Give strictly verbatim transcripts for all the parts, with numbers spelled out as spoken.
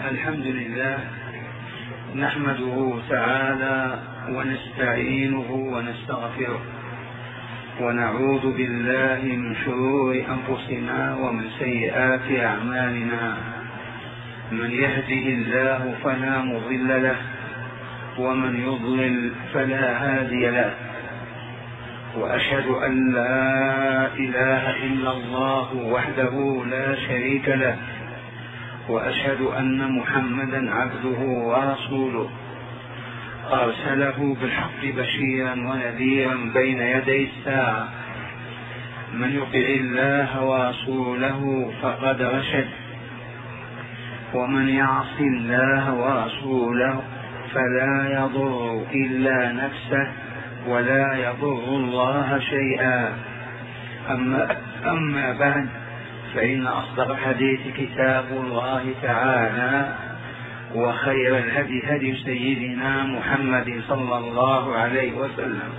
الحمد لله نحمده تعالى ونستعينه ونستغفره ونعوذ بالله من شرور أنفسنا ومن سيئات أعمالنا. من يهده الله فلا مضل له ومن يضلل فلا هادي له، وأشهد أن لا إله إلا الله وحده لا شريك له، وأشهد أن محمدا عبده ورسوله أرسله بالحق بشيرا ونذيرا بين يدي الساعة. من يطع الله ورسوله فقد رشد، ومن يعص الله ورسوله فلا يضر إلا نفسه ولا يضر الله شيئا. أما, أما بعد، فإن أصدق الحديث كتاب الله تعالى، وخير الهدي هدي سيدنا محمد صلى الله عليه وسلم،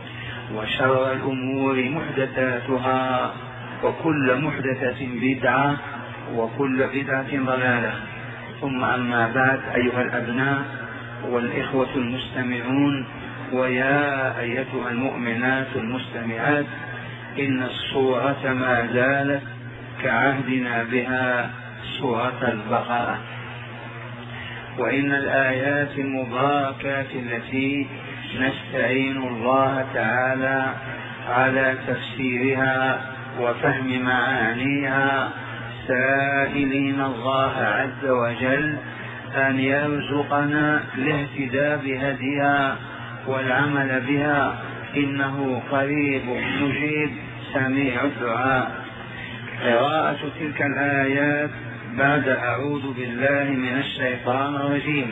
وشر الأمور محدثاتها، وكل محدثة بدعة، وكل بدعة ضلالة. ثم أما بعد، أيها الأبناء والإخوة المستمعون، ويا أيتها المؤمنات المستمعات، إن الصورة ما زالت كعهدنا بها سورة البقرة، وإن الآيات المباركات التي نستعين الله تعالى على تفسيرها وفهم معانيها، سائلين الله عز وجل أن يرزقنا الاهتداء بهديها والعمل بها، إنه قريب مجيب سميع الدعاء. قراءة تلك الآيات بعد أعوذ بالله من الشيطان الرجيم.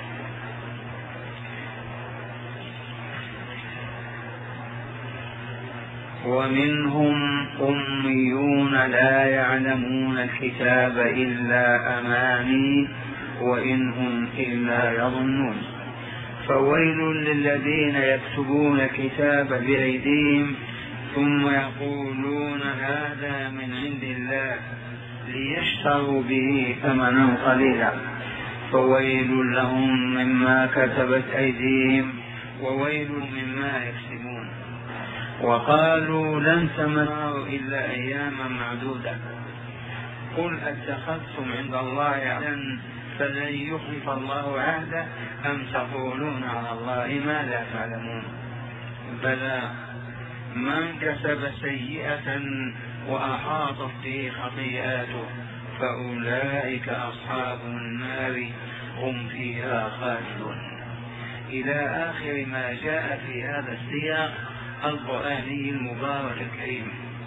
ومنهم أميون لا يعلمون الكتاب إلا أماني وإن هم إلا يظنون. فويل للذين يكتبون الكتاب بأيديهم ثم يقولون هذا من عند الله ليشتروا به ثمنا قليلا، فويل لهم مما كتبت أيديهم وويل مما يكسبون. وقالوا لن تمسوا إلا أياما معدودة، قل أتخذتم عند الله عهدا فلن يخلف الله عهده أم تقولون على الله ما لا تعلمون. بلى، من كسب سيئة وأحاطت به خطيئاته فأولئك أصحاب النار هم فيها خالدون، إلى آخر ما جاء في هذا السياق القرآني المبارك الكريم.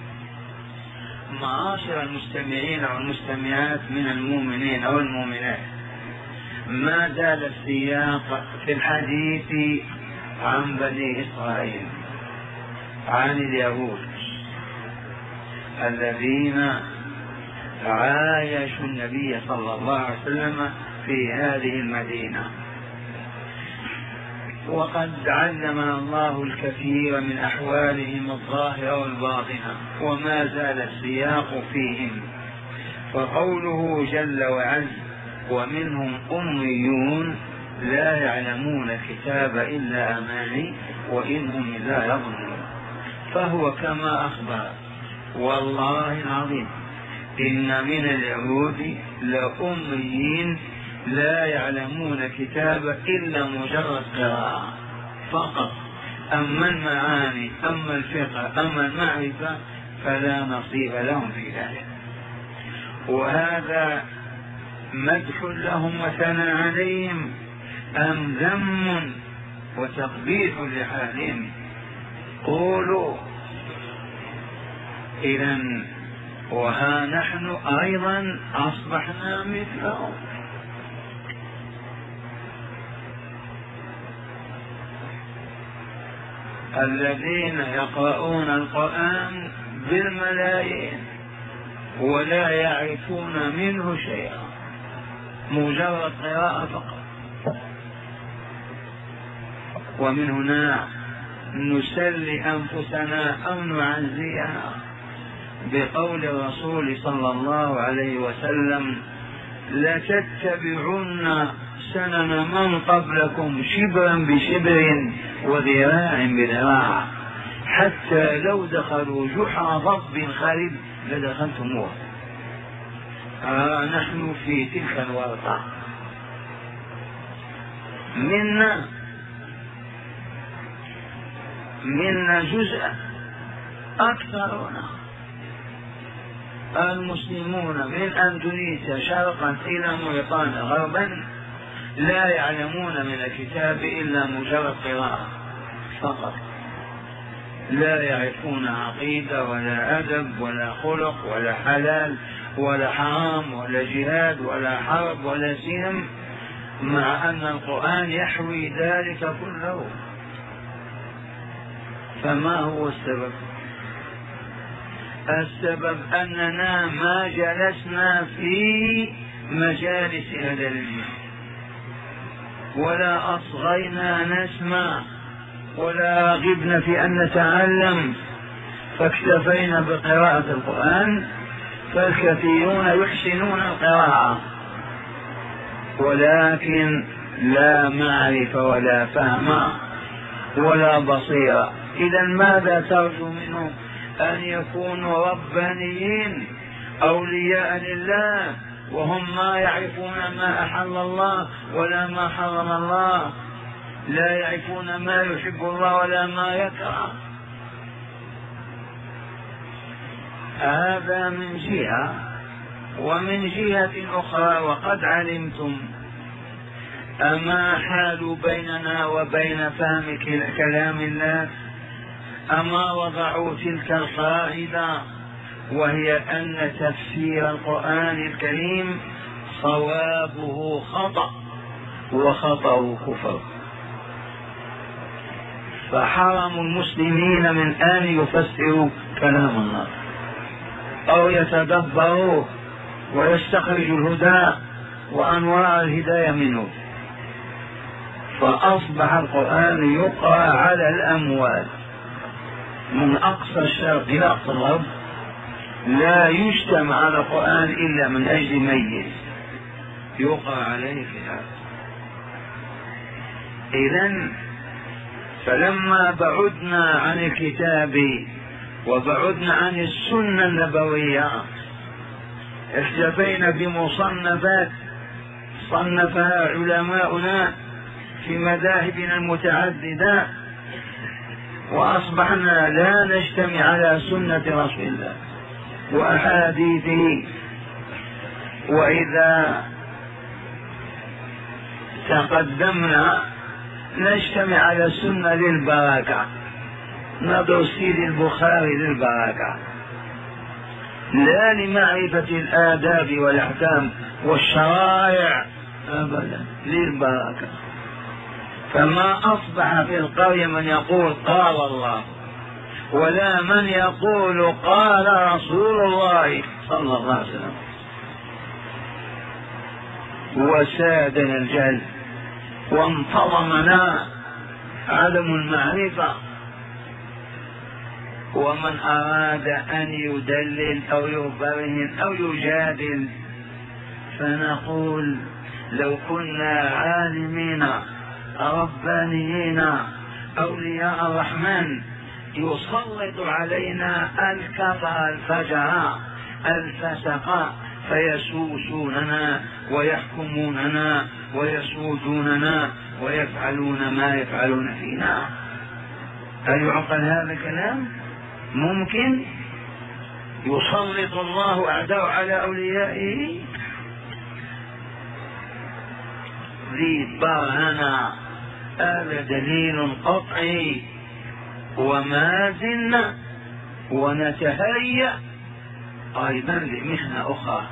معاشر المستمعين والمستمعات من المؤمنين والمؤمنات، ما زال السياق في الحديث عن بني إسرائيل، عن اليهود الذين عايشوا النبي صلى الله عليه وسلم في هذه المدينة، وقد علمنا الله الكثير من أحوالهم الظاهرة والباطنة، وما زال السياق فيهم. فقوله جل وعز ومنهم أميون لا يعلمون الكتاب إلا أماني وإنهم لا يظنون، فهو كما أخبر. والله العظيم إن من اليهود لأميين لا يعلمون الكتاب إلا مجرد قراءة فقط، أما المعاني أما الفقه أما المعرفة فلا نصيب لهم في ذلك. وهذا مدح لهم وثناء عليهم أم ذم وتقبيح لحالهم؟ قولوا إذن وها نحن أيضا أصبحنا مثلهم. الذين يقرؤون القرآن بالملايين ولا يعرفون منه شيئا، مجرد قراءة فقط. ومن هنا نسلي أنفسنا أو نعزيها بقول الرسول صلى الله عليه وسلم لتتبعن سنن من قبلكم شبرا بشبر وذراع بذراع حتى لو دخلوا جحر ضب خرب لدخلتموه. آه نحن في تلك الورطة. منا منا جزء أكثرنا المسلمون من أندونيسيا شرقا إلى موريتانيا غربا لا يعلمون من الكتاب إلا مجرد قراءة فقط، لا يعرفون عقيدة ولا أدب ولا خلق ولا حلال ولا حرام ولا جهاد ولا حرب ولا سلم، مع أن القرآن يحوي ذلك كله. فما هو السبب؟ السبب أننا ما جلسنا في مجالس أهل العلم ولا أصغينا نسمع ولا رغبنا في أن نتعلم، فاكتفينا بقراءة القرآن، فالكثيرون يحسنون القراءة ولكن لا معرفة ولا فهم ولا بصيرة. إذا ماذا ترجو منهم؟ أن يكونوا ربانيين أولياء لله وهم ما يعرفون ما أحل الله ولا ما حرم الله، لا يعرفون ما يحب الله ولا ما يكره. هذا من جهة. ومن جهة أخرى وقد علمتم أما حال بيننا وبين فهم كلام الله، أما وضعوا تلك القاعدة وهي أن تفسير القرآن الكريم صوابه خطأ وخطأه كفر، فحرموا المسلمين من أن يفسروا كلام الله أو يتدبروا ويستخرجوا الهدى وأنواع الهداية منه، فأصبح القرآن يقرأ على الأموال من أقصى الشرق إلى أقصى الغرب، لا يجتمع على القرآن إلا من أجل ميت يقرأ عليه في هذا. إذن فلما بعدنا عن الكتاب وبعدنا عن السنة النبوية اكتفينا بمصنفات صنفها علماؤنا في مذاهبنا المتعددة، وأصبحنا لا نجتمع على سنة رسول الله وأحاديثه. وإذا تقدمنا نجتمع على السنة للبركة، ندرس سيد البخاري للبركة، لا لمعرفة الآداب والأحكام والشرائع أبدا، للبركة. فما أصبح في القرية من يقول قال الله ولا من يقول قال رسول الله صلى الله عليه وسلم، وسادنا الجهل وانتظمنا عدم المعرفة. ومن أراد أن يدلل أو يبرهن أو يجادل فنقول لو كنا عالمين ربانيين أولياء الرحمن يسلط علينا الكفر الفجر الفسق فيسوسوننا ويحكموننا ويسودوننا ويفعلون ما يفعلون فينا. هل يعقل هذا الكلام؟ ممكن يسلط الله أعداءه على أوليائه؟ ذي برهنا. هذا دليل قطعي. وما زلنا ونتهيأ أيضا لمحنة أخرى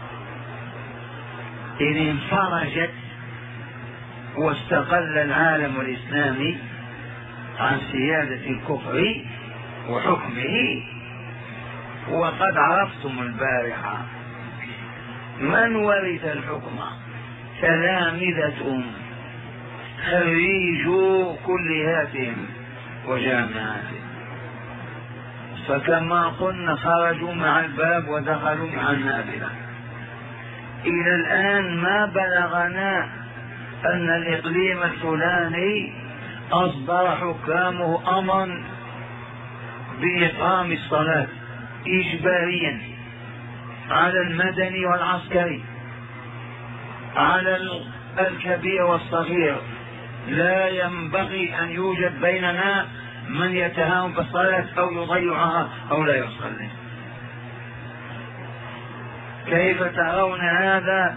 إن انفرجت واستقل العالم الإسلامي عن سيادة الكفر وحكمه. وقد عرفتم البارحة من ورث الحكم؟ تلامذة خريجوا كلياتهم وجامعاتهم، فكما قلنا خرجوا مع الباب ودخلوا مع النافذة. إلى الآن ما بلغنا أن الإقليم الفلاني أصدر حكامه أمرا بإقام الصلاة إجباريا على المدني والعسكري، على الكبير والصغير. لا ينبغي أن يوجد بيننا من يتهاون بالصلاة أو يضيعها أو لا يصلي. كيف ترون هذا؟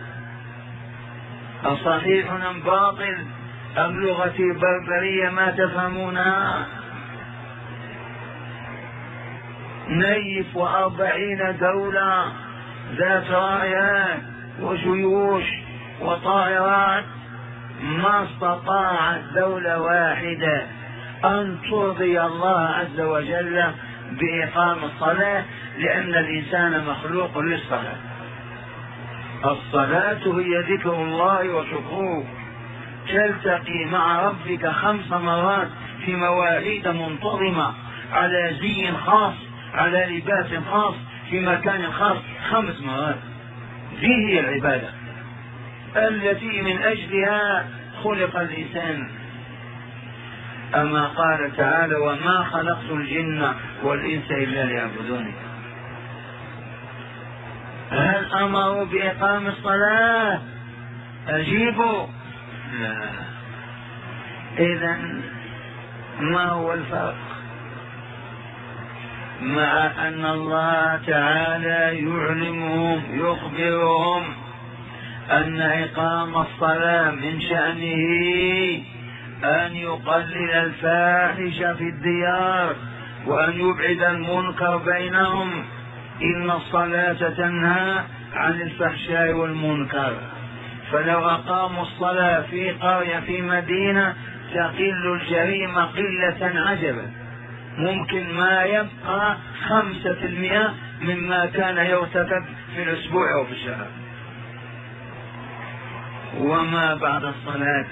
أصحيح أم باطل أم لغة بربرية ما تفهمونها؟ نيف وأربعين دولة ذات رايات وجيوش وطائرات، ما استطاعت دولة واحدة أن ترضي الله عز وجل بإقام الصلاة، لأن الإنسان مخلوق للصلاة. الصلاة هي ذكر الله وشكره، تلتقي مع ربك خمس مرات في مواعيد منتظمة، على زي خاص، على لباس خاص، في مكان خاص، خمس مرات. دي هي العبادة التي من أجلها خلق الإنسان. أما قال تعالى: وما خلقت الجن والإنس إلا ليعبدوني. هل أمروا بإقام الصلاة؟ أجيبوا لا. إذن ما هو الفرق؟ مع أن الله تعالى يعلمهم يخبرهم أن إقام الصلاة من شأنه أن يقلل الفاحش في الديار وأن يبعد المنكر بينهم. إن الصلاة تنهى عن الفحشاء والمنكر، فلو أقاموا الصلاة في قرية في مدينة تقل الجريمة قلة عجبا، ممكن ما يبقى خمسة في المئة مما كان يرتكب في الأسبوع أو في الشهر. وما بعد الصلاة.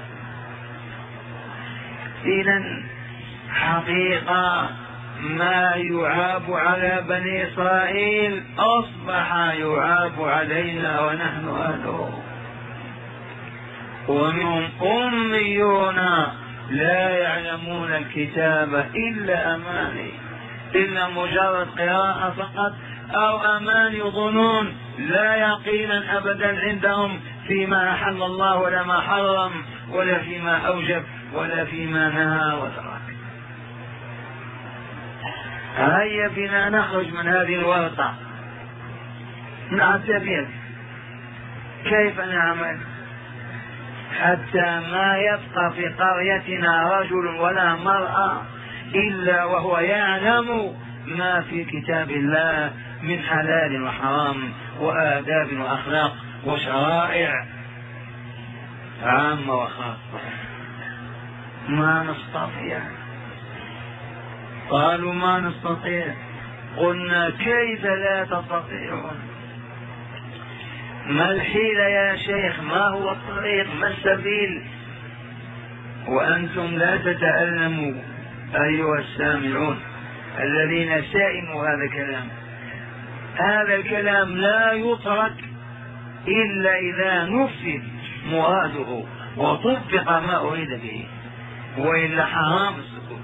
إذن حقيقة ما يعاب على بني إسرائيل أصبح يعاب علينا ونحن أهله. ومنهم أميون لا يعلمون الكتاب إلا أماني، إلا مجرد قراءة فقط، أو أماني ظنون، لا يقينا أبدا عندهم فيما أحل الله ولا ما حرم، ولا فيما أوجب ولا فيما نهى وترك. هيا بنا نخرج من هذه الورطة، نعتبر كيف نعمل حتى ما يبقى في قريتنا رجل ولا مرأة إلا وهو يعلم ما في كتاب الله من حلال وحرام وآداب وأخلاق وشرائع عامة وخاصة. ما نستطيع. قالوا ما نستطيع. قلنا كيف لا تستطيعون؟ ما الحيلة يا شيخ؟ ما هو الطريق؟ ما السبيل؟ وأنتم لا تتألموا أيها السامعون الذين سائموا هذا الكلام. هذا الكلام لا يترك إلا إذا نفذ مراده وطبق ما أريد به، وإلا حرام السكوت.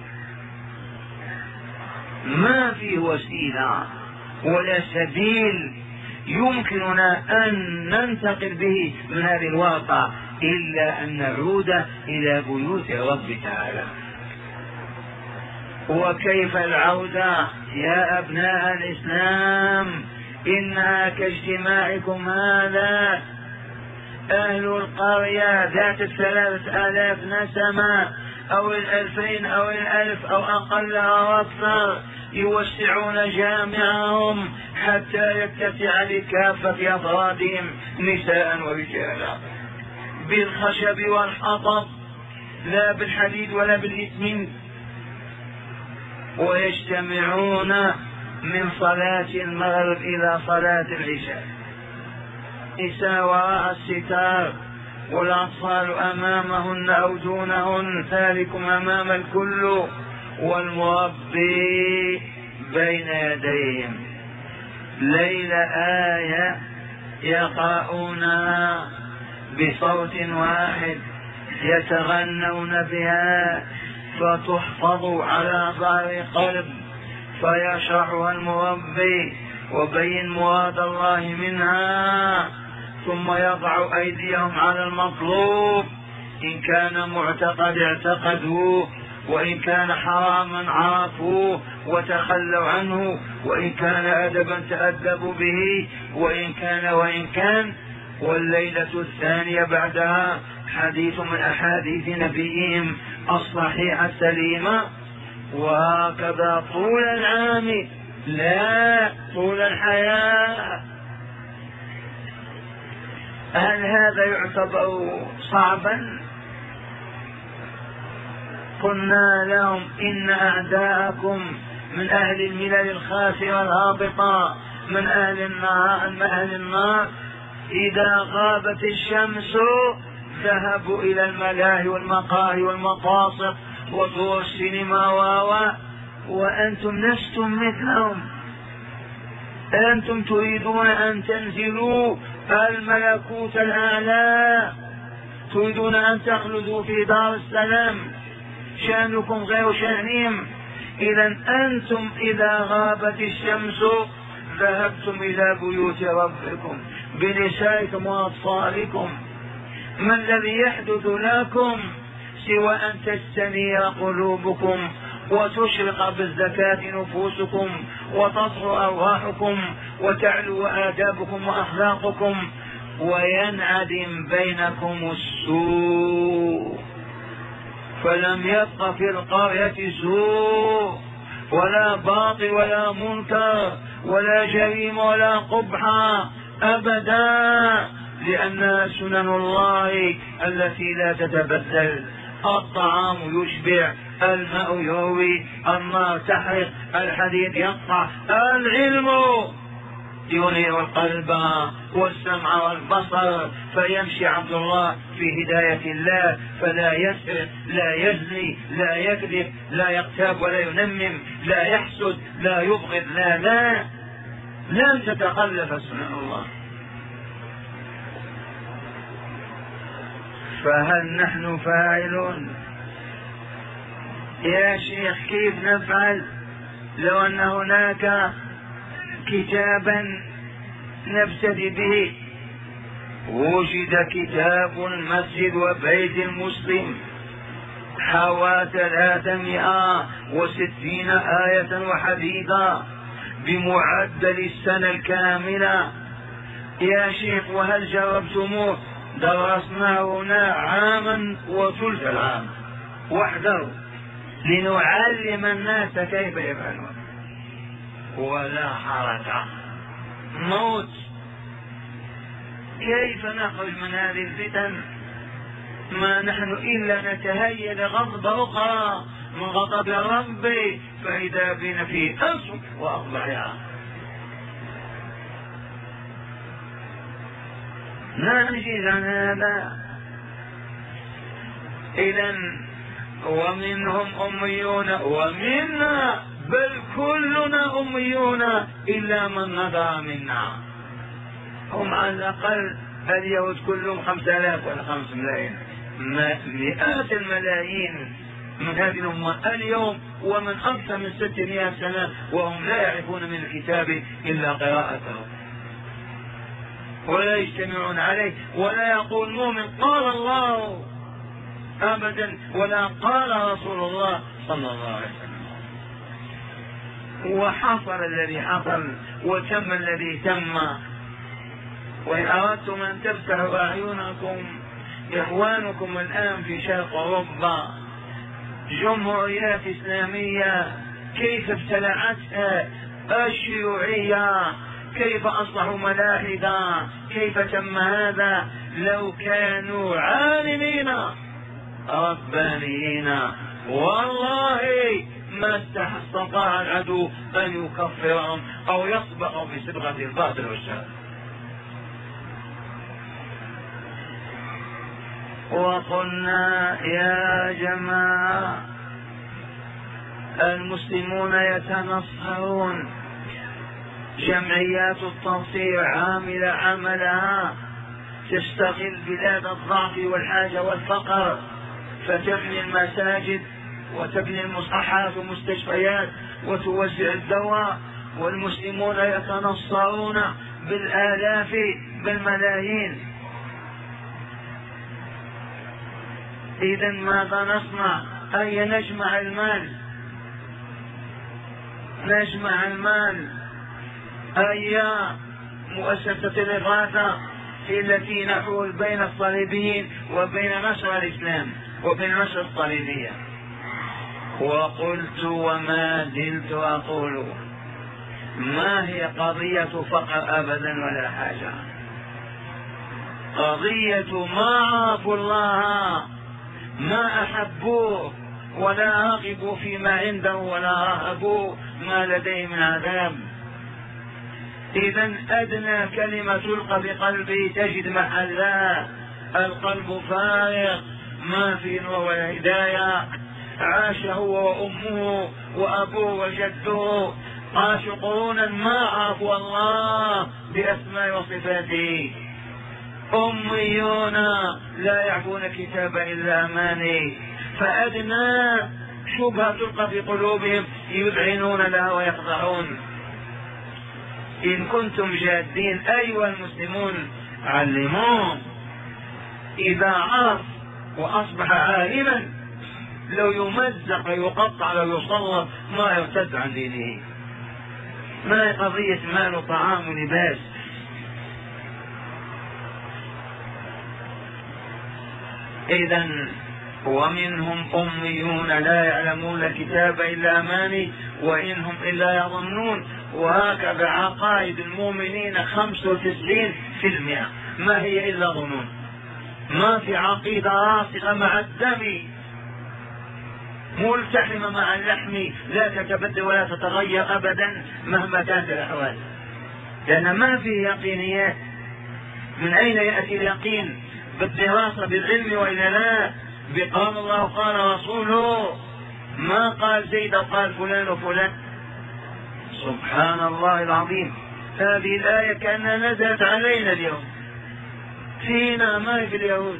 ما في وسيلة ولا سبيل يمكننا أن ننتقل به من هذه الورطة إلا أن نعود إلى بيوت رب تعالى. وكيف العودة يا أبناء الإسلام؟ إنها كاجتماعكم هذا. أهل القرية ذات الثلاثة آلاف نسمة أو الألفين أو الألف أو أقل أو أكثر يوسعون جامعهم حتى يتسع لكافة أفرادهم نساء ورجالا بالخشب والحطب، لا بالحديد ولا بالإسمنت، ويجتمعون من صلاة المغرب إلى صلاة العشاء، نساء وراء الستار والأطفال أمامهن أو دونهن، ذلكم أمام الكل، والمربي بين يديهم. ليلة آية يقرؤونها بصوت واحد يتغنون بها فتحفظ على ظهر قلب فيشرحها المربي وبين مراد الله منها، ثم يضع أيديهم على المطلوب، إن كان معتقد اعتقدوه، وإن كان حراما عرفوه وتخلوا عنه، وإن كان أدبا تأدبوا به، وإن كان وإن كان والليلة الثانية بعدها حديث من أحاديث نبيهم الصحيحة السليمة. وهكذا طول العام، لا طول الحياة. هل هذا يعتبر صعبا؟ قلنا لهم إن أعداءكم من أهل الملل الخاسرة الهابطة، من أهل النار من أهل النار إذا غابت الشمس ذهبوا إلى الملاهي والمقاهي والمقاصد ودور السينما و وأنتم لستم مثلهم. أنتم تريدون أن تنزلوا الملكوت الأعلى، تريدون أن تخلدوا في دار السلام، شأنكم غير شأنهم. إذا أنتم إذا غابت الشمس ذهبتم إلى بيوت ربكم بنسائكم وأطفالكم. ما الذي يحدث لكم سوى أن تستنير قلوبكم وتشرق بالزكاة نفوسكم وتصغر أرواحكم وتعلو آدابكم وأخلاقكم وينعدم بينكم السوء. فلم يبق في القرية سوء ولا باطل ولا منكر ولا جريمة ولا قبحة أبدا، لأنها سنن الله التي لا تتبدل. الطعام يشبع، الماء يروي، النار تحرق، الحديد يقطع، العلم ينير القلب والسمع والبصر، فيمشي عبد الله في هداية الله، فلا يسرق، لا يزني، لا يكذب، لا يغتاب ولا ينمم، لا يحسد، لا يبغض، لا لا لن تتخلف سنن الله. فهل نحن فاعلون؟ يا شيخ كيف نفعل لو أن هناك كتابا نبتدي به؟ وجد كتاب المسجد وبيت المسلم حوى ثلاثمائة وستين آية وحديثا بمعدل السنة الكاملة. يا شيخ وهل جربتموه؟ درسناه هنا عاما وثلث العام وحده لنعلم الناس كيف يفعلون، ولا حركة، موت. كيف نخرج من هذه الفتن؟ ما نحن إلا نتهيأ لغضب أخرى من غضب ربي، فإذا بنا في أسوأ وأقبحها. نعجز عن هذا. إذا ومنهم أميون ومنا، بل كلنا أميون إلا من نظر منا. هم على الأقل اليهود كلهم خمسة آلاف ولا خمس ملايين، مئات الملايين من هذه الأمة اليوم، ومن أكثر من ستمائة سنة وهم لا يعرفون من الكتاب إلا قراءته، ولا يجتمعون عليه، ولا يقول مؤمن قال الله أبدا، ولا قال رسول الله صلى الله عليه وسلم. وحصل الذي حصل وتم الذي تم. وإن أردتم أن تفتحوا أعينكم، إخوانكم الآن في شرق أوروبا جمهوريات إسلامية كيف ابتلعتها الشيوعية، كيف أصبحوا ملاحدة، كيف تم هذا. لو كانوا عالمين ربانيين والله ما استطاع العدو أن يكفرهم أو يصبغوا بصبغة الباطل والشر. وقلنا يا جماعة المسلمون يتنصرون، جمعيات التنصير عاملة عملها، تستغل بلاد الضعف والحاجة والفقر فتبني المساجد وتبني المصحات ومستشفيات وتوزع الدواء، والمسلمون يتنصرون بالآلاف بالملايين. إذا ماذا نصنع؟ أي نجمع المال، نجمع المال. أي مؤسسة الإغاثة التي نحول بين الصليبيين وبين نشر الإسلام وبين نشر الصليبية. وقلت وما زلت أقول ما هي قضية فقر أبدا ولا حاجة، قضية ما عرفوا الله، ما أحبوه ولا رغبوا فيما عنده ولا رهبوا ما لديه من عذاب. إذا أدنى كلمة تلقى بقلبه تجد محلها، القلب فارغ ما في نور ولا هداية. عاش هو وأمه وأبوه وجده، عاش قرونا ما عرفوا الله بأسماء وصفاته، أميون لا يعرفون كتابا إلا أماني، فأدنى شبهة تلقى في قلوبهم يذعنون لها ويخضعون. إن كنتم جادين أيها المسلمون علموه، إذا عرف وأصبح عالما لو يمزق ويقطع لو يصلب ما يرتد عن دينه. ما هي قضية مال وطعام ولباس. إذا ومنهم أميون لا يعلمون الكتاب إلا أماني وإنهم إلا يظنون. وهكذا عقائد المؤمنين خمسة وتسعين في المئة ما هي إلا ظنون، ما في عقيدة راسخة مع الدم ملتحمة مع اللحم لا تتبدل ولا تتغير أبدا مهما كانت الأحوال، لأن ما فيه يقينيات. من أين يأتي اليقين؟ بالدراسة بالعلم وإلا لا؟ بقال الله قال رسوله، ما قال زيد قال فلان وفلان. سبحان الله العظيم. هذه الآية كأنها نزلت علينا اليوم، فينا ما في اليهود.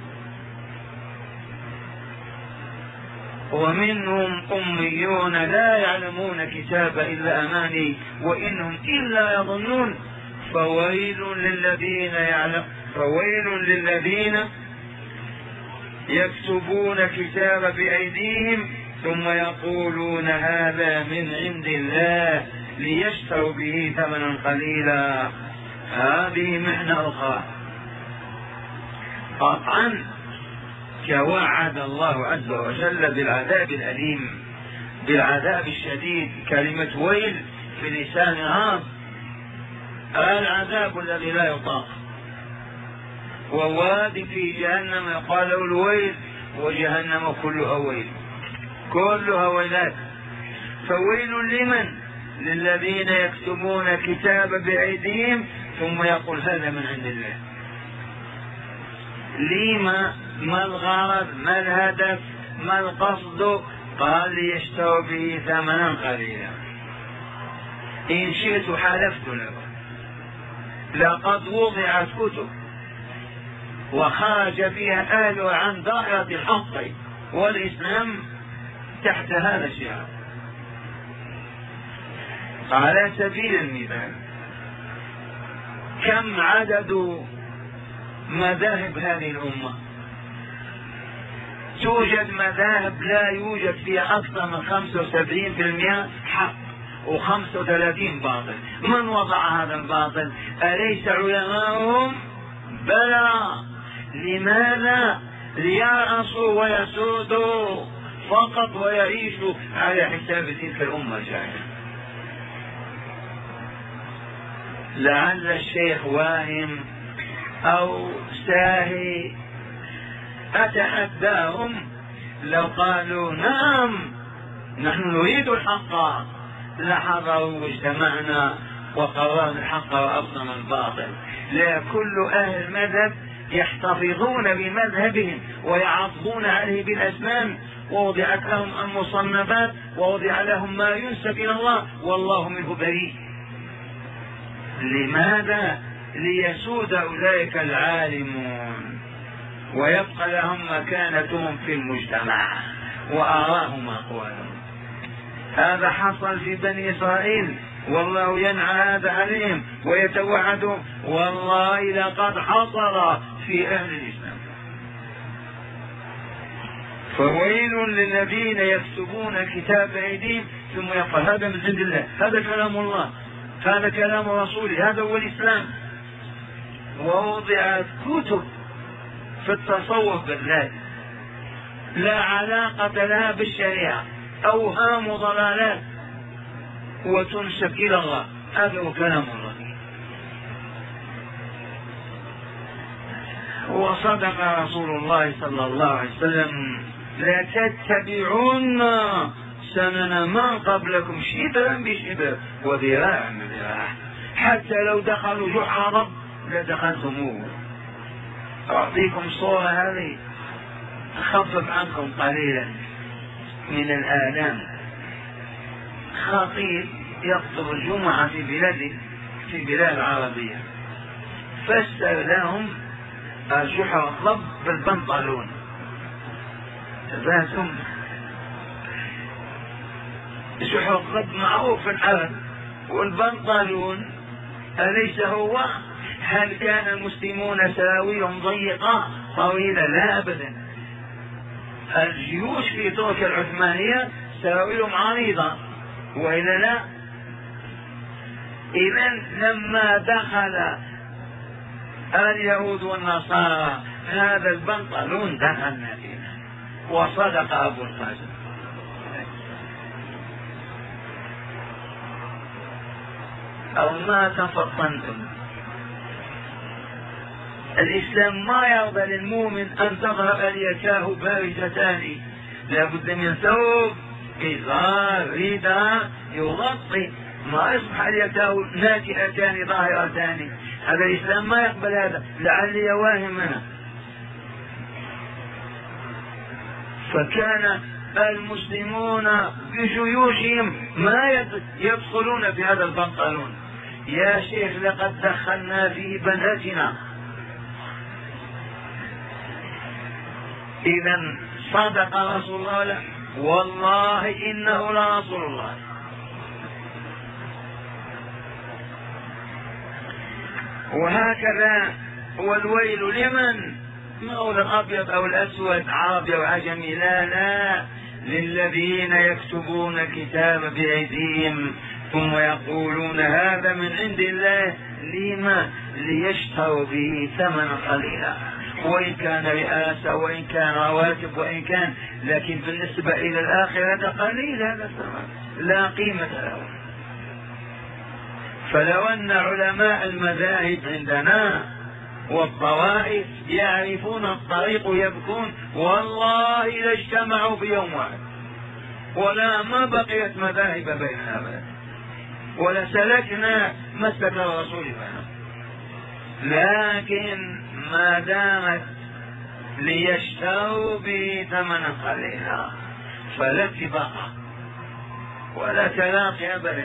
ومنهم أميون لا يعلمون كتاب إلا أماني وإنهم إلا يظنون. فويل للذين يعلم فويل للذين يكتبون كتاب بأيديهم ثم يقولون هذا من عند الله ليشتروا به ثمنا قليلا. هذه محنة أخرى. قطعا كوعد الله عز وجل بالعذاب الأليم بالعذاب الشديد. كلمة ويل في لسان عرب العذاب الذي لا يطاق، وواد في جهنم يقال له الويل، وجهنم كلها ويل كلها ويلات. فويل لمن؟ للذين يكتبون كتاب بأيديهم ثم يقول هذا من عند الله. لما؟ ما الغرض؟ ما الهدف؟ ما القصد؟ قال ليشتروا به ثمنا قليلا. إن شئت حلفت لكم لقد وضعت كتب وخرج فيها أهلها عن دائرة الحق والإسلام تحت هذا الشعار. على سبيل المثال كم عدد مذاهب هذه الأمة؟ توجد مذاهب لا يوجد فيها أكثر من خمسة وسبعين بالمئة حق وخمسة وثلاثين باطل. من وضع هذا الباطل؟ أليس علماؤهم؟ بلى. لماذا؟ ليرأسوا ويسودوا فقط ويعيشوا على حساب تلك الأمة الجاهلة. لعل الشيخ واهم أو ساهي أتحداهم لو قالوا نعم نحن نريد الحق لحضروا واجتمعنا وقررنا الحق وأبطلنا الباطل. لا، كل أهل المذهب يحتفظون بمذهبهم ويعضون عليه بالأسنان، ووضعت لهم المصنفات ووضع لهم ما ينسب إلى الله والله منه بريء. لماذا؟ ليسود أولئك العالمون ويبقى لهم مكانتهم في المجتمع وآراهم أقوالهم. هذا حصل في بني إسرائيل والله ينعى هذا عليهم ويتوعد والله لقد حصل في أهل الإسلام. فويل للذين يكتبون كتاب أيديهم ثم يقول هذا من عند الله، هذا كلام الله، هذا كلام رسوله، هذا هو الإسلام. ووضعت كتب في التصوف بالذات لا علاقة لها بالشريعة، أوهام ضلالات وتنسب إلى الله، هذا هو كلام الله. وصدق رسول الله صلى الله عليه وسلم لا تتبعون سنن من قبلكم شبرا بشبر وذراعا بذراع حتى لو دخلوا جحر رب لدخلتموه. أعطيكم صورة هذه أخفف عنكم قليلا من الآلام. خطيب يخطب الجمعة في بلاد في بلاد عربية فسر لهم الجحر الضب بالبنطلون. تفاهم؟ جحر الضب معروف في العرب والبنطلون أليس هو؟ هل كان المسلمون سراويلهم ضيقة طويلة؟ لا أبدا. الجيوش في تركيا العثمانية سراويلهم عريضة وإلا لا؟ إذن لما دخل اليهود والنصارى هذا البنطلون دخلنا فينا. وصدق أبو القاسم. أو ما تفطنتم. الإسلام ما يرضى للمؤمن أن تظهر اليتاه بارزتان، لا بد من ثوب إزار رداء يغطي، ما يصبح اليتاه ناتئتان ظاهرتان. هذا الإسلام ما يقبل هذا. لعلي واهمنا. فكان المسلمون بجيوشهم ما يدخلون في هذا البنطلون. يا شيخ لقد دخلنا في بناتنا. إذا صدق رسول الله والله إنه لرسول الله. وهكذا والويل لمن؟ ما هو الأبيض أو الأسود، عربي أو عجمي، لا لا، للذين يكتبون الكتاب بأيديهم ثم يقولون هذا من عند الله لما ليشتروا به ثمنا قليلا، وإن كان رئاسة وإن كان رواتب وإن كان، لكن بالنسبة إلى الآخرة قليل هذا الثمن لا قيمة له. فلو أن علماء المذاهب عندنا والطوائف يعرفون الطريق يبكون والله إذا اجتمعوا في يوم واحد ولا ما بقيت مذاهب بيننا أبدا ولا سلكنا مسلك الرسول بنا. لكن ما دامت ليشتروا به ثمنا قليلا فلا اتفاق ولا تلاقي أبدا.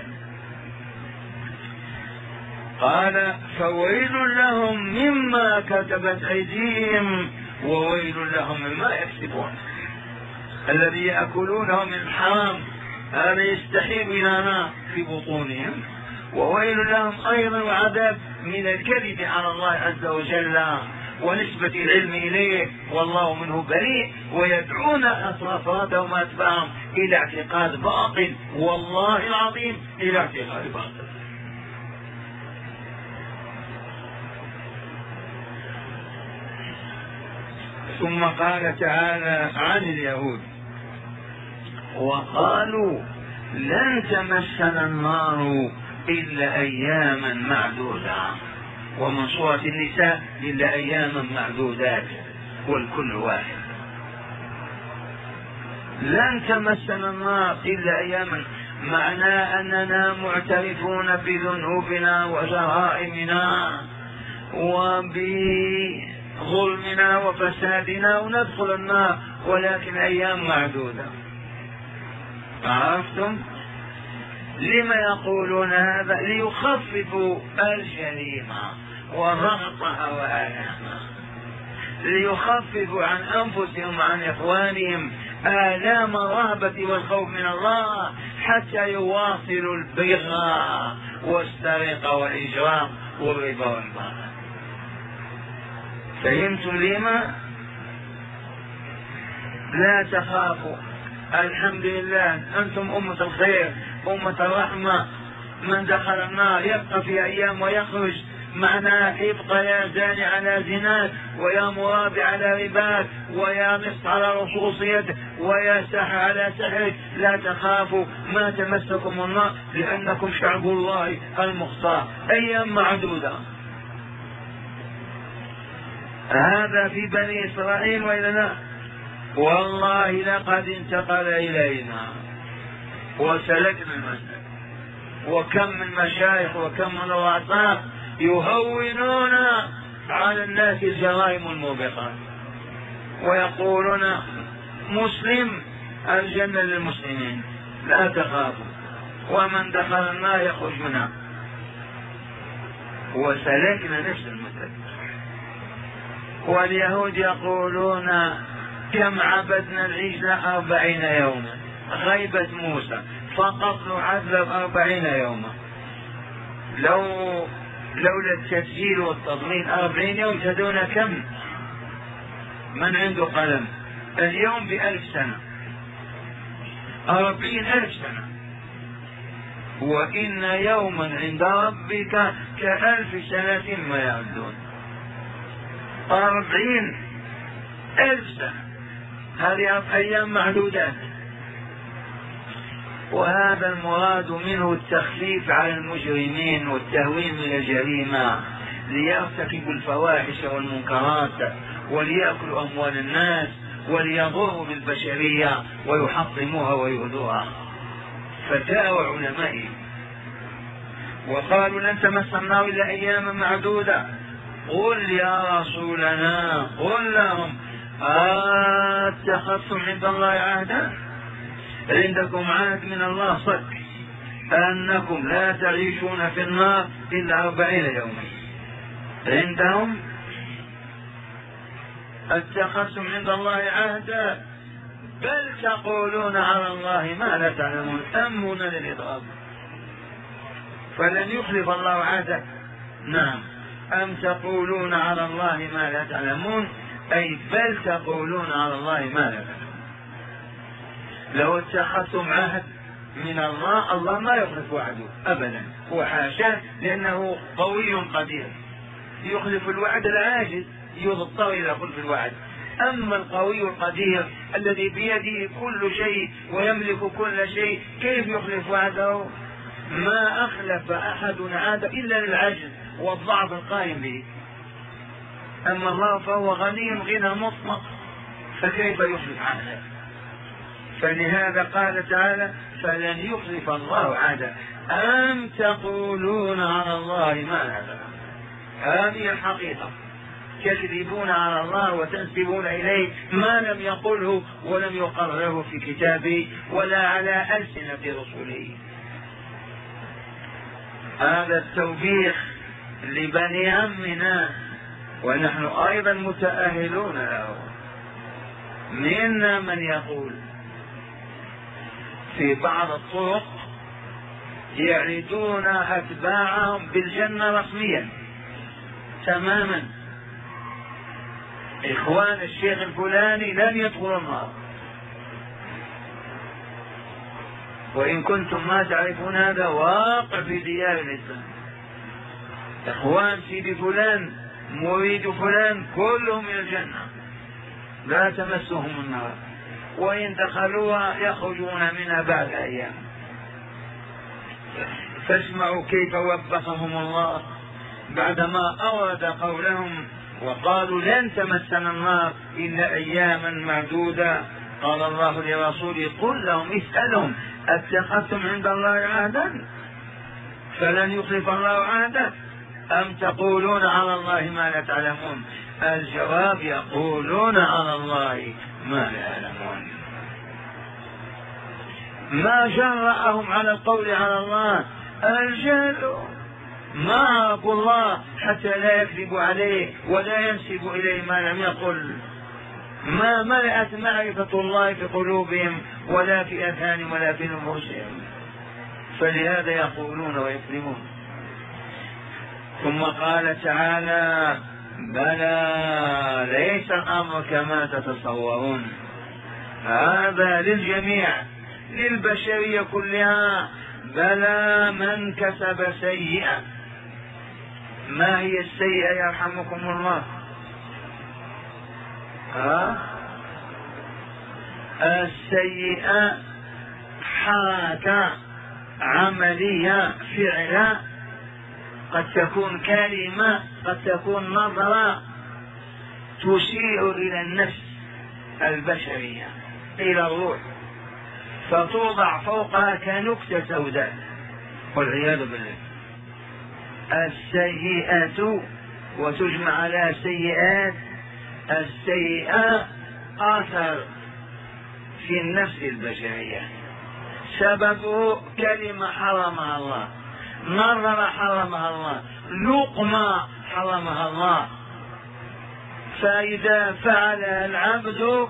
قال فويل لهم مما كتبت أيديهم وويل لهم مما يكسبون. الذي يأكلونه من الحرام هذا يستحيل إلى نار في بطونهم، وويل لهم أيضا وعذاب من الكذب على الله عز وجل ونسبة العلم إليه والله منه بريء، ويدعون أطرافاتهم وأتباعهم إلى اعتقاد باطل، والله العظيم إلى اعتقاد باطل. ثم قال تعالى عن اليهود وقالوا لن تمسنا النار إلا أياما معدودة، ومن سورة النساء إلا أياما معدودات والكل واحد. لن تمسنا النار إلا أياما معناه أننا معترفون بذنوبنا وجرائمنا وبظلمنا وفسادنا وندخل النار، ولكن أيام معدودة. عرفتم؟ لما يقولون هذا؟ ليخففوا الجريمة وضغطها وآلامها، ليخففوا عن أنفسهم وعن إخوانهم آلام الرهبة والخوف من الله، حتى يواصلوا البغاء والسرقة والإجرام والربا والباطل. فهمتم لما؟ لا تخافوا، الحمد لله أنتم أمة الخير، أمة الرحمة. من دخل النار يبقى في أيام ويخرج، معناه يبقى يا زاني على زناك، ويا مرابي على رباك، ويا مص على رصوصيتك، ويا ساحر على سحرك. لا تخافوا، ما تمسكم النار، لأنكم شعب الله المختار، أيام معدودة. هذا في بني إسرائيل وإلا لا؟ والله لقد انتقل إلينا وسلكنا المسلك، وكم من مشايخ وكم من رؤساء يهونون على الناس الجرائم الموبقات، ويقولون مسلم الجنة للمسلمين، لا تخافوا، ومن دخل النار يخرج منها. وسلكنا نفس المسلك. واليهود يقولون كم عبدنا العجل أربعين يوما، غيبة موسى فقط نعذب أربعين يوما. لو لولا التسجيل والتضمين أربعين يوم تدون كم؟ من عنده قلم؟ اليوم بألف سنة، أربعين ألف سنة. وإن يوما عند ربك كألف سنة ما يعدون. أربعين ألف سنة، هذه أيام معدودات. وهذا المراد منه التخفيف على المجرمين والتهوين من الجريمة، ليرتكبوا الفواحش والمنكرات، وليأكلوا أموال الناس، وليضروا بالبشرية ويحطموها ويؤذوها. فتاوى علمائهم وقالوا لن تمسنا النار إلا أياما معدودة. قل يا رسولنا، قل لهم أتخذتم عند الله عهدا؟ عندكم عهد من الله صدق أنكم لا تعيشون في النار إلا أربعين يوما؟ عندهم اتخذتم عند الله عهدا؟ بل تقولون على الله ما لا تعلمون. أمنا للإضراب، فلن يخلف الله عهده. نعم، أم تقولون على الله ما لا تعلمون، أي بل تقولون على الله ما لا تعلمون. لو اتخذتم عهد من الله، الله ما يخلف وعده أبدا، وحاشاه، لأنه قوي قدير. يخلف الوعد العاجز، يضطر إلى خلف الوعد. أما القوي القدير الذي بيده كل شيء ويملك كل شيء، كيف يخلف وعده؟ ما أخلف أحد عهده إلا للعجز والضعف القائم به. أما الله فهو غني غنى مطلق، فكيف يخلف عهده؟ فلهذا قال تعالى فلن يخلف الله عهده. أم تقولون على الله ما لا تعلمون. هذه الحقيقة، تكذبون على الله وتنسبون إليه ما لم يقله ولم يقرره في كتابه ولا على ألسنة رسوله. هذا التوبيخ لبني عمنا، ونحن أيضا متأهلون له. منا من يقول في بعض الطرق يعدون أتباعهم بالجنة رسميا تماما. إخوان الشيخ الفلاني لن يدخلوا النار، وإن كنتم ما تعرفون هذا واقع في ديار الإسلام. إخوان سيدي فلان، مريد فلان، كلهم من الجنة لا تمسهم النار، وإن دخلوها يخرجون منها بعد أيام. فاسمعوا كيف وبخهم الله بعدما أورد قولهم وقالوا لن تمسنا النار إلا أياما معدودة. قال الله لرسوله قل لهم اسألهم اتخذتم عند الله عهدا فلن يخلف الله عهده أم تقولون على الله ما لا تعلمون؟ الجواب يقولون على الله ما لا يعلمون. ما جرأهم على القول على الله، الجهل، ما عرفوا الله حتى لا يكذب عليه ولا ينسب إليه ما لم يقل، ما ملأت معرفة الله في قلوبهم ولا في أذهانهم ولا في نفوسهم، فلهذا يقولون ويكذبون. ثم قال تعالى: بلى ليس الأمر كما تتصورون. هذا للجميع، للبشرية كلها. بلى من كسب سيئة. ما هي السيئة يرحمكم الله؟ ها؟ السيئة حركة عملية فعلة، قد تكون كلمة، قد تكون نظرة، تشير إلى النفس البشرية، إلى الروح، فتوضع فوقها كنكتة سوداء والعياذ بالله. السيئة وتجمع على سيئات. السيئة أثر في النفس البشرية، سببه كلمة حرمها الله، نظرة حرمها الله، لقمة حرمها الله، فإذا فعل العبد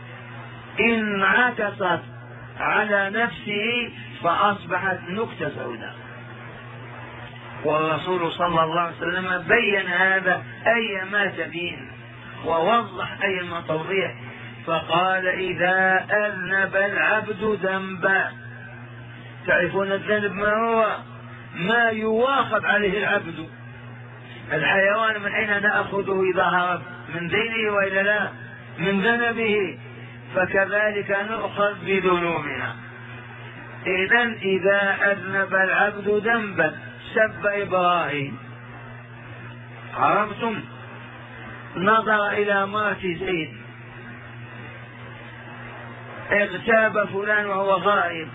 انعكست على نفسه فأصبحت نكتة سوداء. والرسول صلى الله عليه وسلم بين هذا أيما تبين ووضح أيما توضيح، فقال: إذا أذنب العبد ذنبا. تعرفون الذنب ما هو؟ ما يواخذ عليه العبد. الحيوان من أين نأخذه إذا هرب؟ من دينه وإلا لا؟ من ذنبه. فكذلك نؤخذ بذنوبنا. إذن إذا أذنب العبد ذنبا، سب إبراهيم، عرفتم؟ نظر إلى مرات زيد، اغتاب فلان وهو غائب،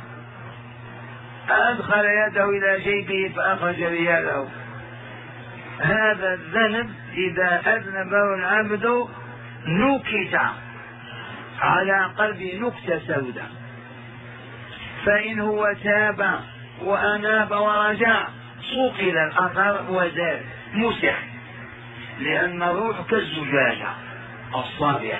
أدخل يده إلى جيبه فأخرج رياله. هذا الذنب إذا أذنبه العبد نكت على قلبه نكتة سوداء، فإن هو تاب وأناب ورجع صقل الأثر وزال مسح، لأن الروح كالزجاجة الصافية.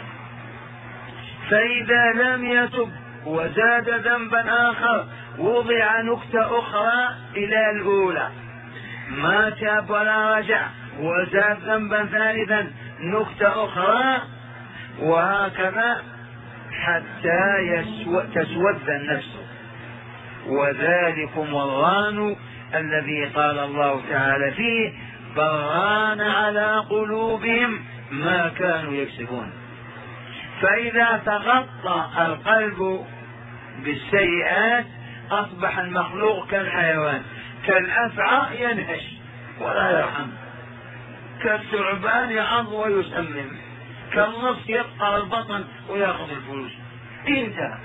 فإذا لم يتب وزاد ذنبا آخر وضع نكتة أخرى إلى الأولى، ما تاب ولا رجع وزاد ذنبا ثالثا نكتة أخرى، وهكذا حتى يسو... تسود النفس. وذلكم الران الذي قال الله تعالى فيه: بران على قلوبهم ما كانوا يكسبون. فإذا تغطى القلب بالسيئات أصبح المخلوق كالحيوان، كالأفعى ينهش ولا يرحم، كالثعبان يعض ويسمم، كالنص يبقى البطن ويأخذ الفلوس. انتهى،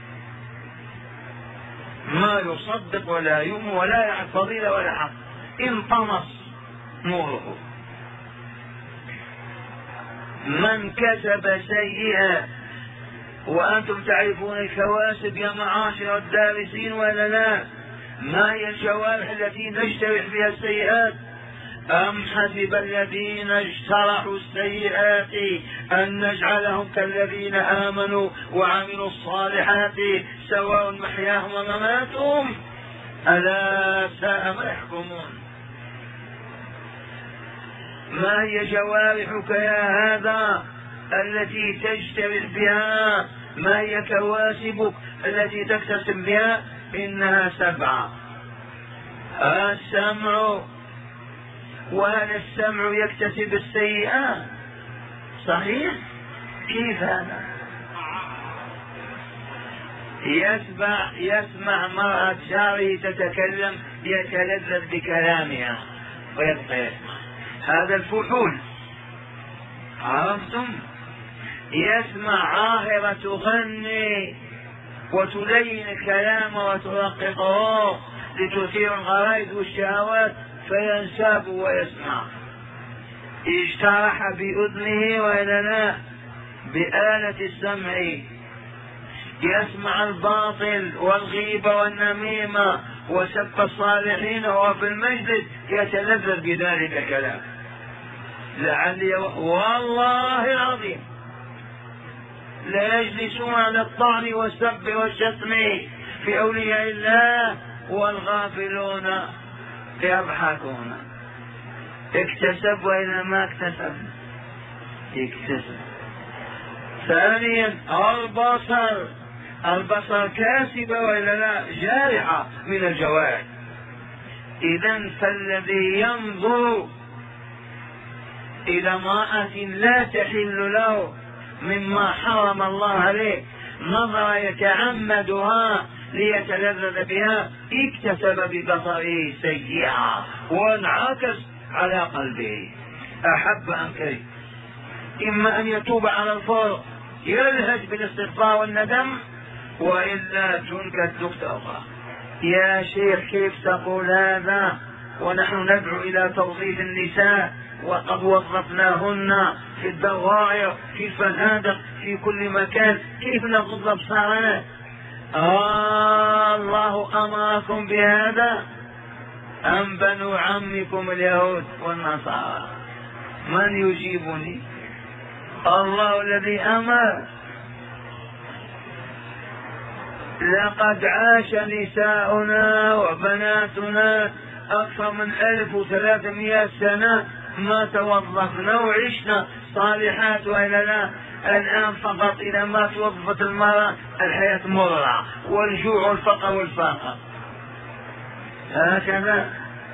ما يصدق ولا يؤمن ولا يعرف فضيلة ولا حق، انطمس نوره. من كسب سيئة، وأنتم تعرفون الكواسب يا معاشر الدارسين ولا لا؟ ما هي الجوارح التي نجترح بها السيئات؟ أم حسب الذين اجترحوا السيئات أن نجعلهم كالذين آمنوا وعملوا الصالحات سواء محياهم ومماتهم؟ ألا ساء ما يحكمون. ما هي جوارحك يا هذا التي تجترح بها؟ ما هي كواسبك التي تكتسب بها؟ إنها سبعة. السمع، وهل السمع يكتسب السيئات؟ صحيح؟ كيف هذا؟ يسمع يسمع مرأة جاره تتكلم يتلذذ بكلامها ويبقى يسمع، هذا الفحول، عرفتم؟ يسمع عاهرة تغني وتلين الكلام وترققه لتثير الغرائز والشهوات فينساب ويسمع. اجترح بأذنه وإلا لا؟ بآلة السمع. يسمع الباطل والغيبة والنميمة وسب الصالحين وهو في المجلس يتلذذ بذلك الكلام. لعلي والله العظيم لا يجلسون على الطعن والسب والشتم في أولياء الله والغافلون يضحكون. اكتسب وإذا ما اكتسب يكتسب. ثانيا البصر، البصر كاسبة وإلا لا؟ جارحة من الجوارح. إذن فالذي ينظر إلى امرأة لا تحل له مما حرم الله عليه نظر يتعمدها ليتلذذ بها اكتسب ببصره سيئة وانعكس على قلبه، أحب أم كره. إما أن يتوب على الفور يلهج بالاستغفار والندم، وإلا تنكت نكتة أخرى. يا شيخ كيف تقول هذا ونحن ندعو إلى توظيف النساء وقد وظفناهن في الدوائر في الفنادق في كل مكان، كيف نغض أبصارنا؟ آه الله أمركم بهذا أم بنو عمكم اليهود والنصارى؟ من يجيبني؟ الله الذي أمر. لقد عاش نساؤنا وبناتنا أكثر من ألف وثلاثمائة سنة ما توظفنا وعشنا صالحات وإلا لا. الآن فقط إذا ما توظفت المرأة الحياة مرة والجوع والفقر والفاقة. هكذا.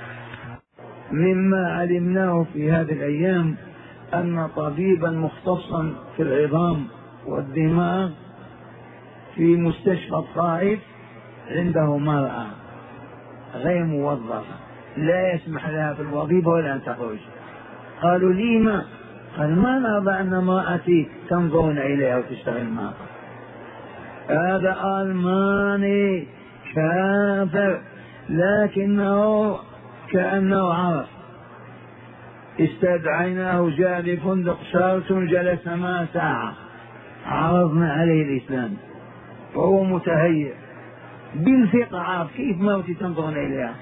مما علمناه في هذه الأيام أن طبيبا مختصا في العظام والدماغ في مستشفى الطائف عنده مرأة غير موظفة لا يسمح لها في الوظيفة ولا أن تخرج. قالوا لي ما؟ قال ما نرضى أن امرأتي تنظرون إليها وتشتغل معها. هذا ألماني كافر لكنه كأنه عرف. استدعيناه جاء لفندق شارتون جلس معه ساعة عرضنا عليه الإسلام وهو متهيئ بالفقه عارف كيف موتي تنظرون إليها.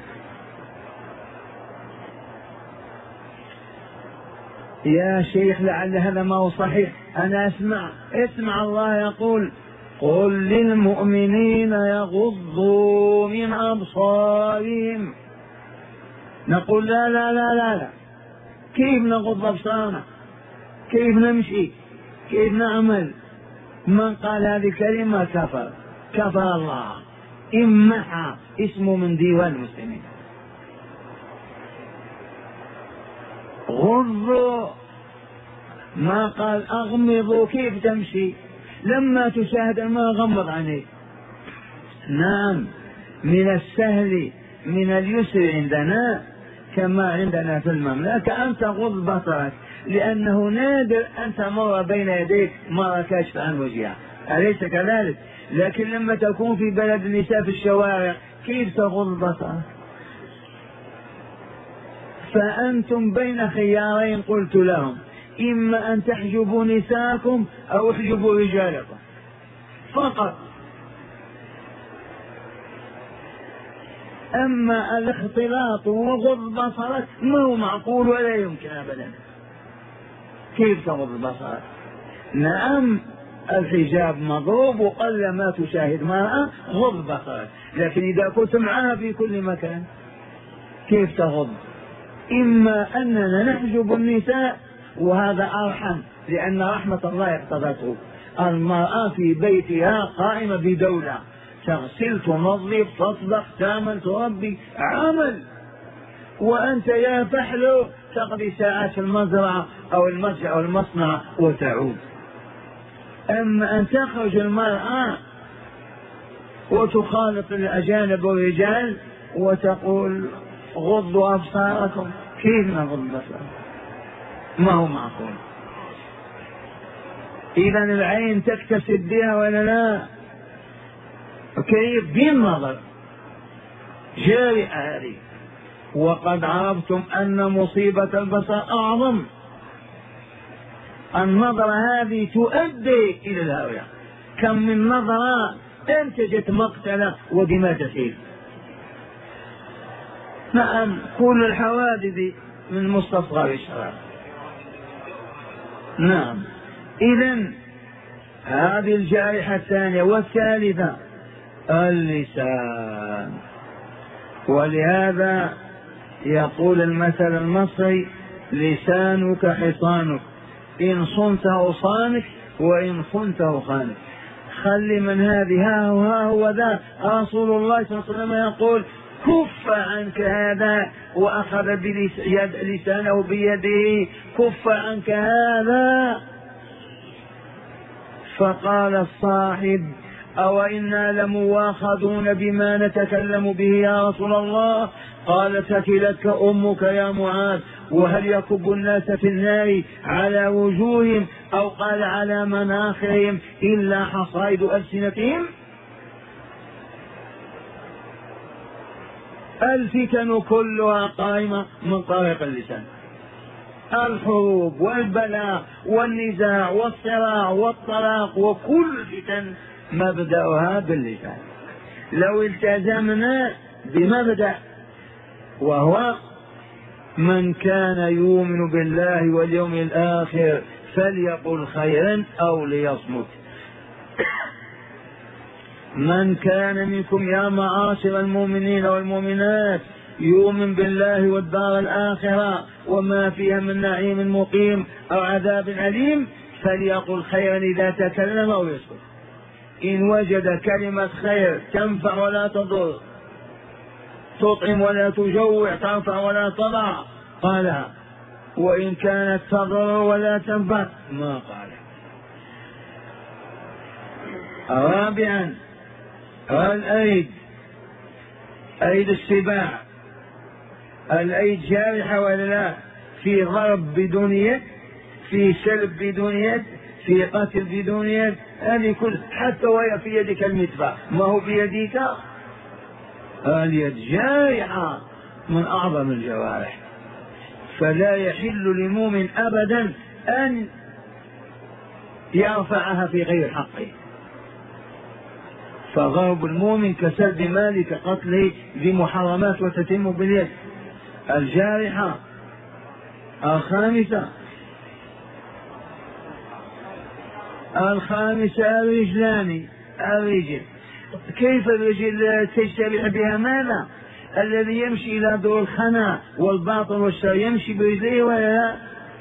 يا شيخ لعل هذا ما هو صحيح. أنا أسمع اسمع الله يقول قل للمؤمنين يغضوا من أبصارهم. نقول لا لا لا لا لا، كيف نغض أبصارنا؟ كيف نمشي؟ كيف نعمل؟ من قال هذه الكلمة كفر كفر الله، امحى اسمه من ديوان المسلمين. غضوا ما قال اغمضوا. كيف تمشي لما تشاهد الماء غمض عينيك؟ نعم من السهل من اليسر عندنا كما عندنا في المملكة أن تغض بصرك، لأنه نادر أن تمر بين يديك مرة كاشف عن وجهها، أليس كذلك؟ لكن لما تكون في بلد النساء في الشوارع كيف تغض بصرك؟ فأنتم بين خيارين قلت لهم، إما أن تحجبوا نساءكم أو احجبوا رجالكم فقط. أما الاختلاط وغض بصرك ما هو معقول ولا يمكن أبدا. كيف تغض بصرك؟ نعم الحجاب مضروب وقل ما تشاهد معها غض بصرك، لكن إذا كنت معها في كل مكان كيف تغض؟ إما أننا نحجب النساء وهذا أرحم لأن رحمة الله اقتضته. المرأة في بيتها قائمة بدولة، تغسل تنظف تطبخ تعمل تربي عمل، وأنت يا فحل تقضي ساعات في المزرعة أو المسجد أو المصنع وتعود. أما أن تخرج المرأة وتخالط الأجانب والرجال وتقول غضوا أبصاركم، كيف نغض بصرنا؟ ما هو معقول. إذا العين تكتسب بها ولا لا؟ كيف؟ بالنظر جارئة هذه. وقد عرفتم أن مصيبة البصر أعظم. النظر هذه تؤدي إلى الهوية كم من نظرة انتجت مقتلة ودماء تسيل. نعم كل الحوادث من مستصغر الشرع. نعم إذن هذه الجائحة الثانية. والثالثة اللسان. ولهذا يقول المثل المصري: لسانك حصانك، إن صنته صانك وإن خنته خانك. خلي من هذه ها هو ها هو ذا. رسول الله صلى الله عليه وسلم يقول: كف عنك هذا، وأخذ لسانه بيده: كف عنك هذا. فقال الصاحب: أو إنا لمواخذون بما نتكلم به يا رسول الله؟ قال: ثكلتك أمك يا معاذ. وهل يكب الناس في النار على وجوههم أو قال على مناخرهم إلا حصائد ألسنتهم؟ الفتن كلها قائمة من طريق اللسان. الحروب والبلاء والنزاع والصراع والطلاق وكل فتن مبدأها باللسان. لو التزمنا بمبدأ وهو: من كان يؤمن بالله واليوم الآخر فليقل خيرا أو ليصمت. من كان منكم يا معاشر المؤمنين والمؤمنات يؤمن بالله والدار الآخرة وما فيها من نعيم مقيم أو عذاب أليم فليقل خيرا إذا تكلم أو يسكت. إن وجد كلمة خير تنفع ولا تضر، تطعم ولا تجوع، تنفع ولا تضع، قالها. وإن كانت تضر ولا تنفع ما قالها. رابعا الأيد، أيد السباع. الأيد جارحة ولا لا؟ في ضرب بدون يد، في سلب بدون يد، في قتل بدون يد. هذه كل حتى وهي في يدك المدفع ما هو بيديك. اليد جارحة من أعظم الجوارح، فلا يحل للمؤمن أبدا أن يرفعها في غير حقه. فضرب المؤمن كسلب ماله كقتله بمحرمات وتتم باليد الجارحة. الخامسة الخامسة الرجلان. الرجل، كيف الرجل تجتمع بها؟ ماذا؟ الذي يمشي إلى دور الخنا والباطن والشر يمشي برجليه ولا لا؟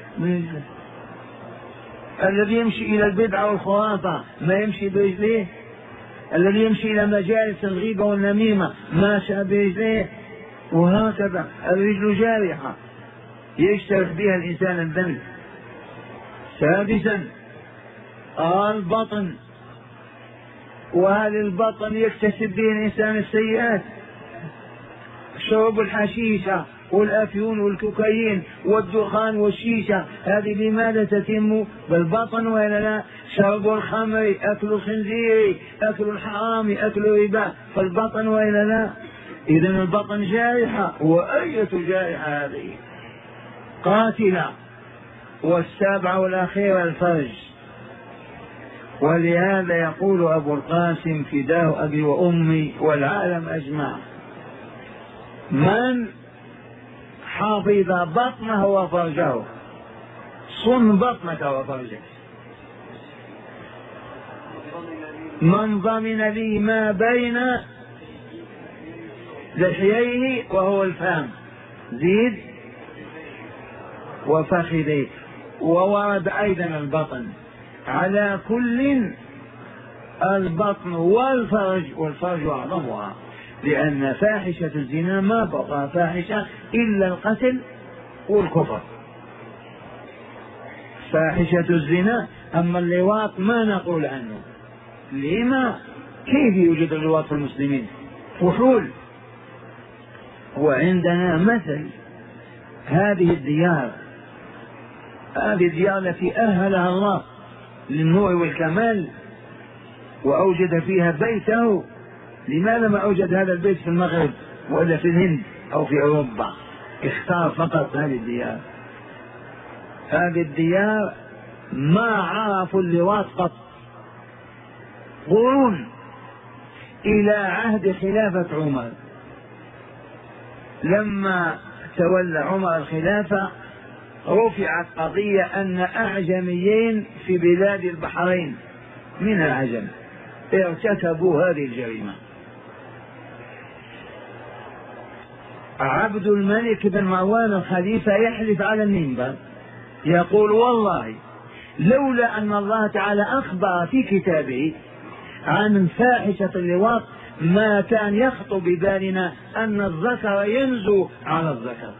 الذي يمشي إلى البدعة والخرافة ما يمشي برجليه؟ الذي يمشي إلى مجالس الغيبة والنميمة ماشى برجليه؟ وهكذا الرجل جارحة يشترك بها الإنسان الذنب. سادسا البطن. وهل البطن يكتسب به الإنسان السيئات؟ شرب الحشيشة والأفيون والكوكايين والدخان والشيشة هذه لماذا تتم؟ بالبطن ولا لا؟ شرب الخمر، أكل الخنزير، أكل الحرام، أكل الربا، فالبطن ولا لا؟ إذن البطن جارحة. وأية جارحة هذه؟ قاتلة. والسابعة والأخيرة الفرج. ولهذا يقول أبو القاسم فداه أبي وأمي والعالم أجمع: من حفظ بطنه وفرجه صن بطنك وفرجك. من ضمن لي ما بين لحييه وهو الفم، زيد وفخذيه. وورد أيضا البطن. على كل البطن والفرج، والفرج أعظمها، لأن فاحشة الزنا ما بقى فاحشة إلا القتل والكفر. فاحشة الزنا. أما اللواط ما نقول عنه. لما؟ كيف يوجد اللواط في المسلمين؟ فحول. وعندنا مثل هذه الديار، هذه الديار التي أهلها الله للنور والكمال وأوجد فيها بيته. لماذا ما أوجد هذا البيت في المغرب ولا في الهند أو في أوروبا؟ اختار فقط هذه الديار. هذه الديار ما عرفوا اللواط قط. قرون إلى عهد خلافة عمر. لما تولى عمر الخلافة رفعت قضية أن أعجميين في بلاد البحرين من العجم ارتكبوا هذه الجريمة. عبد الملك بن مروان الخليفة يحلف على المنبر يقول والله لولا أن الله تعالى أخبر في كتابه عن فاحشة اللواط ما كان يخطر ببالنا أن الذكر ينزو على الذكر.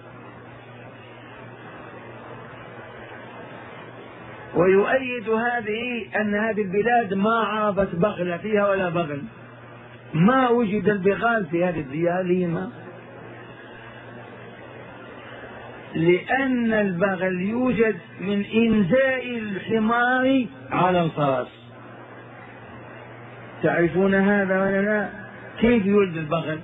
ويؤيد هذه أن هذه البلاد ما عرفت بغل فيها ولا بغل، ما وجد البغال في هذه الديار. لما؟ لأن البغل يوجد من إنزاء الحمار على الفرس. تعرفون هذا ولا لا؟ كيف يولد البغل؟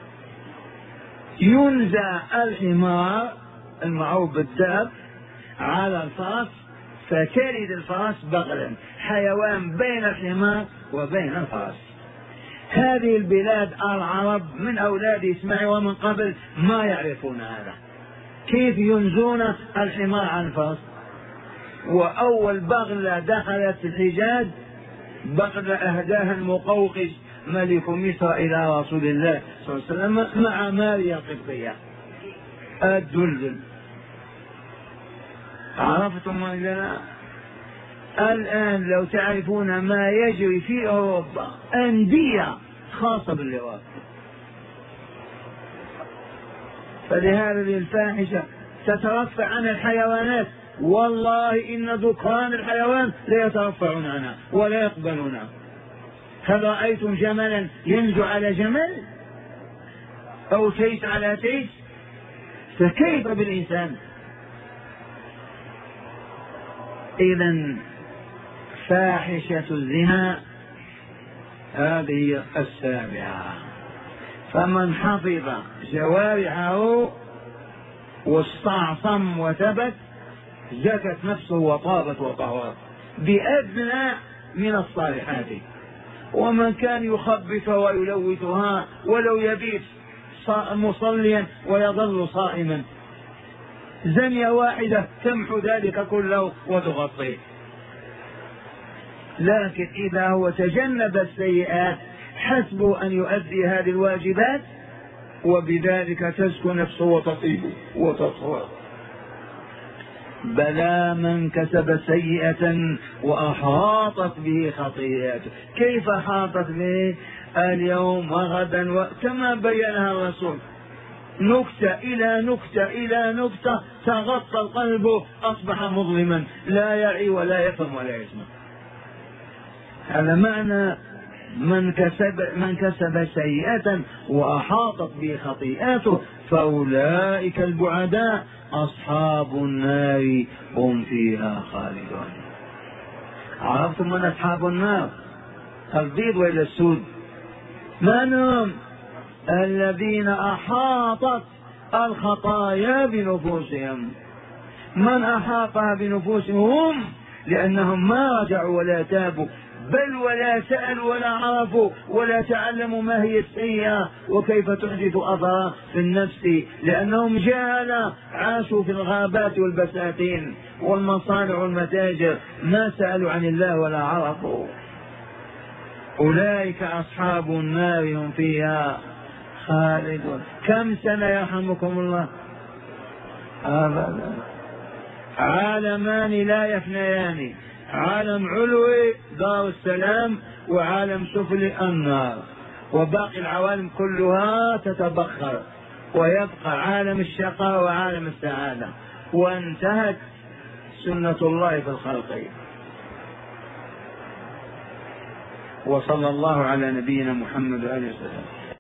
ينزع الحمار المعروف بالداب على الفرس فتلد الفرس بغلا، حيوان بين الحمار وبين الفرس. هذه البلاد العرب من أولاد إسماعيل ومن قبل ما يعرفون هذا، كيف ينزون الحمار عن الفرس. وأول بغلة دخلت الحجاز بغلة أهداها المقوقس ملك مصر إلى رسول الله صلى الله عليه وسلم مع ماريا القبطية الدلدل. عرفتم ولا؟ الآن لو تعرفون ما يجري في أوروبا أندية خاصة باللواط. فلهذا الفاحشة تترفع عن الحيوانات، والله إن ذكران الحيوان لا يترفعون عنها ولا يقبلونها. هل رأيتم جملا ينزو على جمل أو تيس على تيس؟ فكيف بالإنسان؟ إذن فاحشة الزنا هذه السابعة. فمن حفظ جوارحه واستعصم وثبت زكت نفسه وطابت وطهرت بأدنى من الصالحات. ومن كان يخبث ويلوثها ولو يبيت مصليا ويظل صائما زنية واحدة تمحو ذلك كله وتغطيه. لكن إذا هو تجنب السيئات حسبه أن يؤدي هذه الواجبات وبذلك تزكو نفسه وتطيب وتطهر. بلى من كسب سيئة وأحاطت به خطيئته. كيف أحاطت به؟ اليوم وغدا كما بينها الرسول، نكتة إلى نكتة إلى نكتة تغطى القلب أصبح مظلما لا يعي ولا يفهم ولا يسمع. هذا معنى من كسب من كسب سيئة وأحاطت به خطيئته فأولئك البعداء أصحاب النار هم فيها خالدون. عرفتم من أصحاب النار؟ البيض وإلى السود. من هم؟ الذين أحاطت الخطايا بنفوسهم. من أحاطها بنفوسهم هم لأنهم ما رجعوا ولا تابوا بل ولا سألوا ولا عرفوا ولا تعلموا ما هي السيئة وكيف تحدث أثرا في النفس، لأنهم جهلا عاشوا في الغابات والبساتين والمصانع والمتاجر ما سألوا عن الله ولا عرفوا. أولئك أصحاب النار هم فيها خالدون. كم سنة يرحمكم الله؟ أبدا. عالمان لا يفنيان، عالم علوي دار السلام وعالم سفلي النار، وباقي العوالم كلها تتبخر ويبقى عالم الشقاء وعالم السعادة، وانتهت سنة الله في الخلق. وصلى الله على نبينا محمد وآله وسلم.